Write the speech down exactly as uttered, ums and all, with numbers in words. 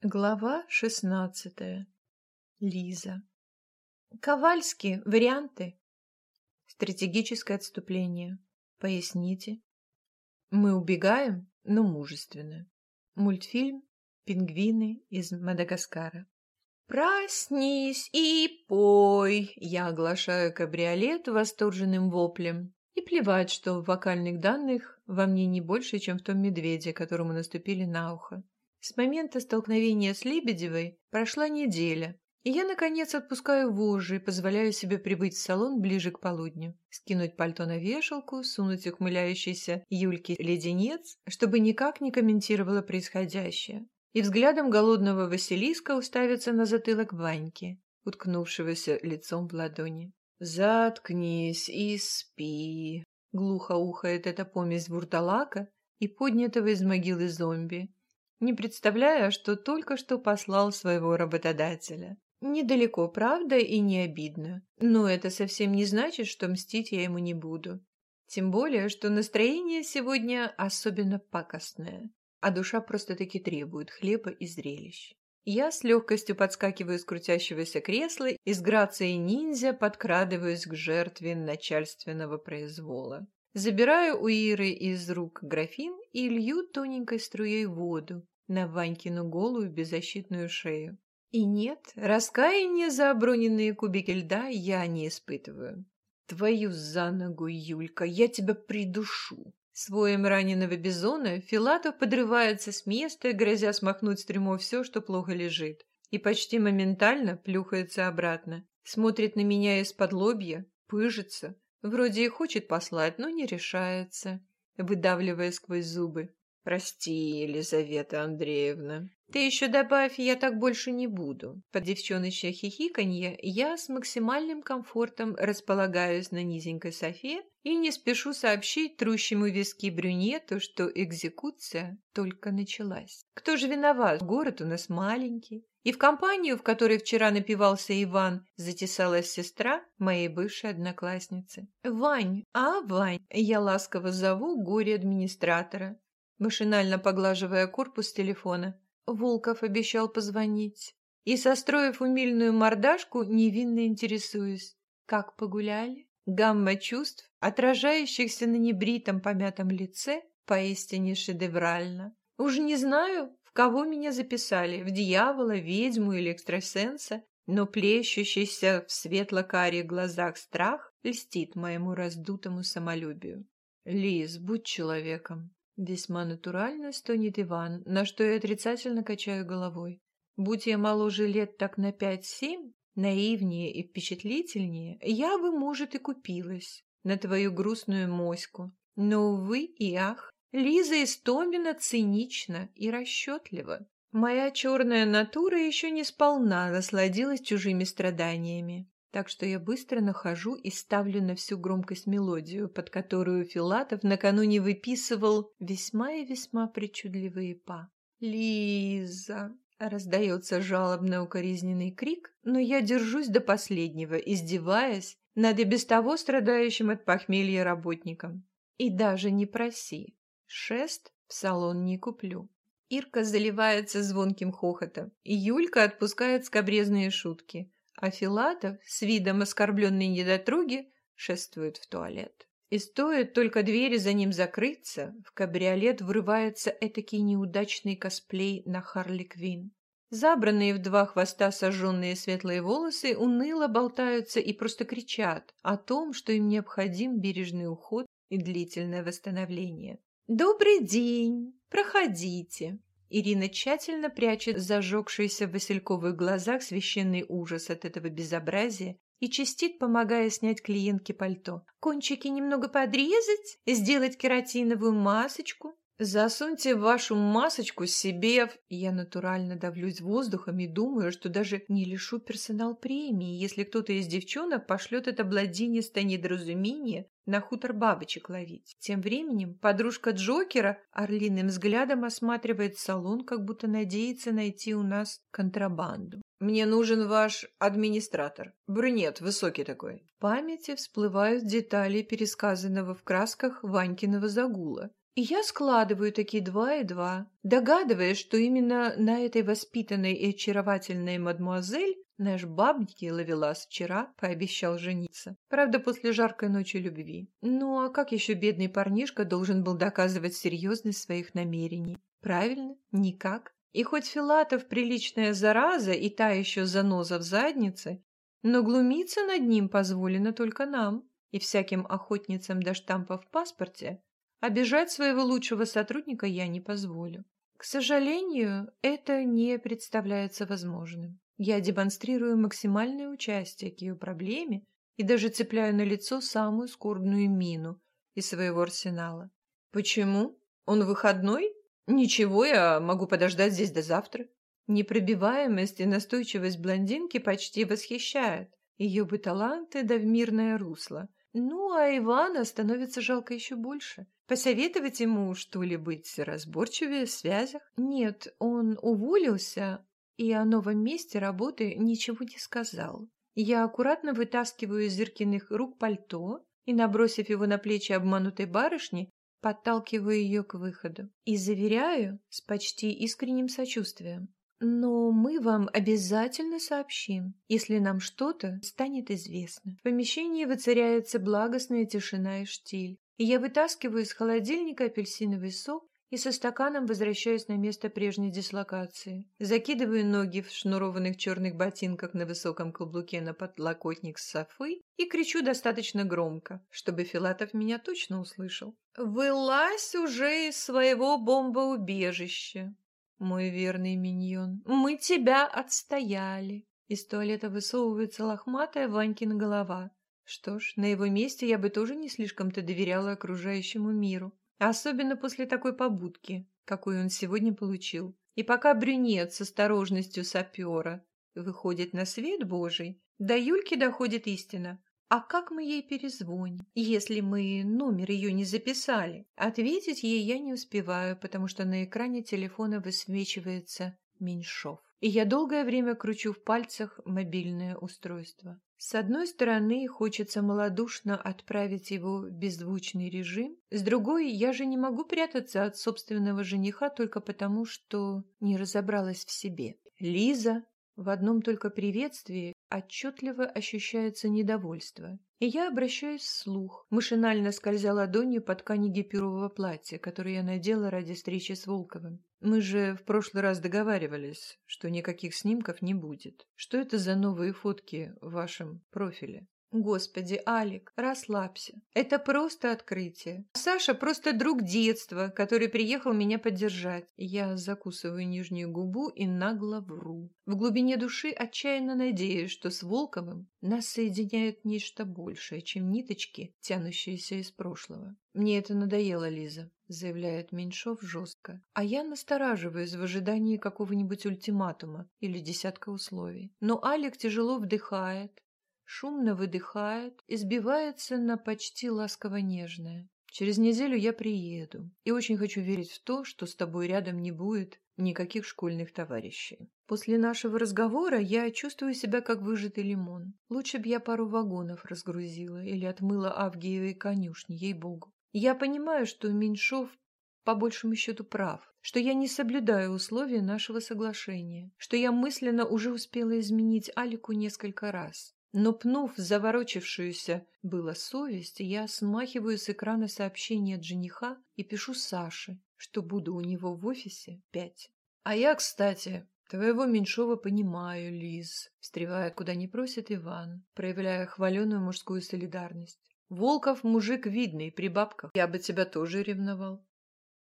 Глава шестнадцатая. Лиза. Ковальский. Варианты. Стратегическое отступление. Поясните. Мы убегаем, но мужественно. Мультфильм «Пингвины из Мадагаскара». «Проснись и пой!» Я оглашаю кабриолет восторженным воплем. И плевать, что в вокальных данных во мне не больше, чем в том медведе, которому наступили на ухо. С момента столкновения с Лебедевой прошла неделя, и я, наконец, отпускаю вожжи и позволяю себе прибыть в салон ближе к полудню, скинуть пальто на вешалку, сунуть ухмыляющейся Юльке леденец, чтобы никак не комментировала происходящее, и взглядом голодного Василиска уставиться на затылок Ваньки, уткнувшегося лицом в ладони. «Заткнись и спи», — глухо ухает эта помесь вурдалака и поднятого из могилы зомби, не представляя, что только что послал своего работодателя. Недалеко, правда, и не обидно. Но это совсем не значит, что мстить я ему не буду. Тем более, что настроение сегодня особенно пакостное, а душа просто-таки требует хлеба и зрелищ. Я с легкостью подскакиваю с крутящегося кресла и с грацией ниндзя подкрадываюсь к жертве начальственного произвола. Забираю у Иры из рук графин и лью тоненькой струей воду на Ванькину голую беззащитную шею. И нет, раскаяния за оброненные кубики льда я не испытываю. Твою за ногу, Юлька, я тебя придушу. С воем раненого бизона Филатов подрывается с места, грозя смахнуть с трюмо все, что плохо лежит, и почти моментально плюхается обратно. Смотрит на меня из-под лобья, пыжится, вроде и хочет послать, но не решается, выдавливая сквозь зубы. «Прости, Елизавета Андреевна. Ты еще добавь, я так больше не буду». Под девчоночье хихиканье я с максимальным комфортом располагаюсь на низенькой софе и не спешу сообщить трущему виски брюнету, что экзекуция только началась. Кто же виноват? Город у нас маленький. И в компанию, в которой вчера напивался Иван, затесалась сестра моей бывшей одноклассницы. «Вань, а, Вань?» Я ласково зову горе-администратора, машинально поглаживая корпус телефона. Волков обещал позвонить. И, состроив умильную мордашку, невинно интересуюсь. Как погуляли? Гамма чувств, отражающихся на небритом помятом лице, поистине шедеврально. Уж не знаю, в кого меня записали, в дьявола, ведьму или экстрасенса, но плещущийся в светло-карих глазах страх льстит моему раздутому самолюбию. «Лиз, будь человеком». Весьма натурально стонет Иван, на что я отрицательно качаю головой. Будь я моложе лет так на пять-семь, наивнее и впечатлительнее, я бы, может, и купилась на твою грустную моську. Но, увы и ах, Лиза Истомина цинична и расчетлива. Моя черная натура еще не сполна насладилась чужими страданиями. Так что я быстро нахожу и ставлю на всю громкость мелодию, под которую Филатов накануне выписывал весьма и весьма причудливые па. «Лиза!» — раздается жалобно-укоризненный крик, но я держусь до последнего, издеваясь над и без того страдающим от похмелья работником. И даже не проси, шест в салон не куплю. Ирка заливается звонким хохотом, и Юлька отпускает скабрезные шутки, а Филатов с видом оскорбленной недотроги шествует в туалет. И стоит только двери за ним закрыться, в кабриолет врывается этакий неудачный косплей на Харли Квинн. Забранные в два хвоста сожженные светлые волосы уныло болтаются и просто кричат о том, что им необходим бережный уход и длительное восстановление. «Добрый день! Проходите!» Ирина тщательно прячет зажегшийся в васильковых глазах священный ужас от этого безобразия и чистит, помогая снять клиентке пальто. «Кончики немного подрезать, сделать кератиновую масочку». «Засуньте вашу масочку себе в...» Я натурально давлюсь воздухом и думаю, что даже не лишу персонал премии, если кто-то из девчонок пошлет это бладинистое недоразумение на хутор бабочек ловить. Тем временем подружка Джокера орлиным взглядом осматривает салон, как будто надеется найти у нас контрабанду. «Мне нужен ваш администратор. Брюнет, высокий такой». В памяти всплывают детали пересказанного в красках Ванькиного загула. И я складываю такие два и два, догадываясь, что именно на этой воспитанной и очаровательной мадмуазель наш бабники ловелас вчера пообещал жениться. Правда, после жаркой ночи любви. Ну а как еще бедный парнишка должен был доказывать серьезность своих намерений? Правильно, никак. И хоть Филатов приличная зараза и та еще заноза в заднице, но глумиться над ним позволено только нам и всяким охотницам до штампа в паспорте. Обижать своего лучшего сотрудника я не позволю. К сожалению, это не представляется возможным. Я демонстрирую максимальное участие к ее проблеме и даже цепляю на лицо самую скорбную мину из своего арсенала. Почему? Он выходной? Ничего, я могу подождать здесь до завтра. Непробиваемость и настойчивость блондинки почти восхищают. Ее бы таланты да в мирное русло. Ну, а Ивана становится жалко еще больше. Посоветовать ему, что ли, быть разборчивее в связях? Нет, он уволился и о новом месте работы ничего не сказал. Я аккуратно вытаскиваю из Зыркиных рук пальто и, набросив его на плечи обманутой барышни, подталкиваю ее к выходу. И заверяю с почти искренним сочувствием. Но мы вам обязательно сообщим, если нам что-то станет известно. В помещении воцаряется благостная тишина и штиль. И я вытаскиваю из холодильника апельсиновый сок и со стаканом возвращаюсь на место прежней дислокации. Закидываю ноги в шнурованных черных ботинках на высоком каблуке на подлокотник софы и кричу достаточно громко, чтобы Филатов меня точно услышал. «Вылазь уже из своего бомбоубежища, мой верный миньон, мы тебя отстояли!» Из туалета высовывается лохматая Ванькина голова. Что ж, на его месте я бы тоже не слишком-то доверяла окружающему миру. Особенно после такой побудки, какую он сегодня получил. И пока брюнет с осторожностью сапера выходит на свет Божий, до Юльки доходит истина. А как мы ей перезвоним, если мы номер ее не записали? Ответить ей я не успеваю, потому что на экране телефона высвечивается Меньшов. И я долгое время кручу в пальцах мобильное устройство. С одной стороны, хочется малодушно отправить его в беззвучный режим. С другой, я же не могу прятаться от собственного жениха только потому, что не разобралась в себе. Лиза. В одном только приветствии отчетливо ощущается недовольство. И я обращаюсь вслух, машинально скользя ладонью по ткани гипюрового платья, которое я надела ради встречи с Волковым. Мы же в прошлый раз договаривались, что никаких снимков не будет. Что это за новые фотки в вашем профиле? Господи, Алик, расслабься. Это просто открытие. Саша просто друг детства, который приехал меня поддержать. Я закусываю нижнюю губу и нагло вру. В глубине души отчаянно надеюсь, что с Волковым нас соединяет нечто большее, чем ниточки, тянущиеся из прошлого. Мне это надоело, Лиза, заявляет Меньшов жестко. А я настораживаюсь в ожидании какого-нибудь ультиматума или десятка условий. Но Алик тяжело вдыхает, шумно выдыхает и сбивается на почти ласково-нежное. Через неделю я приеду и очень хочу верить в то, что с тобой рядом не будет никаких школьных товарищей. После нашего разговора я чувствую себя как выжатый лимон. Лучше б я пару вагонов разгрузила или отмыла Авгиевой конюшни, ей-богу. Я понимаю, что Меньшов по большему счету прав, что я не соблюдаю условия нашего соглашения, что я мысленно уже успела изменить Алику несколько раз. Но, пнув заворочившуюся было совесть, я смахиваю с экрана сообщение от жениха и пишу Саше, что буду у него в офисе пять. А я, кстати, твоего Меньшова понимаю, Лиз, встревает, куда не просит Иван, проявляя хваленую мужскую солидарность. Волков мужик видный, при бабках. Я бы тебя тоже ревновал.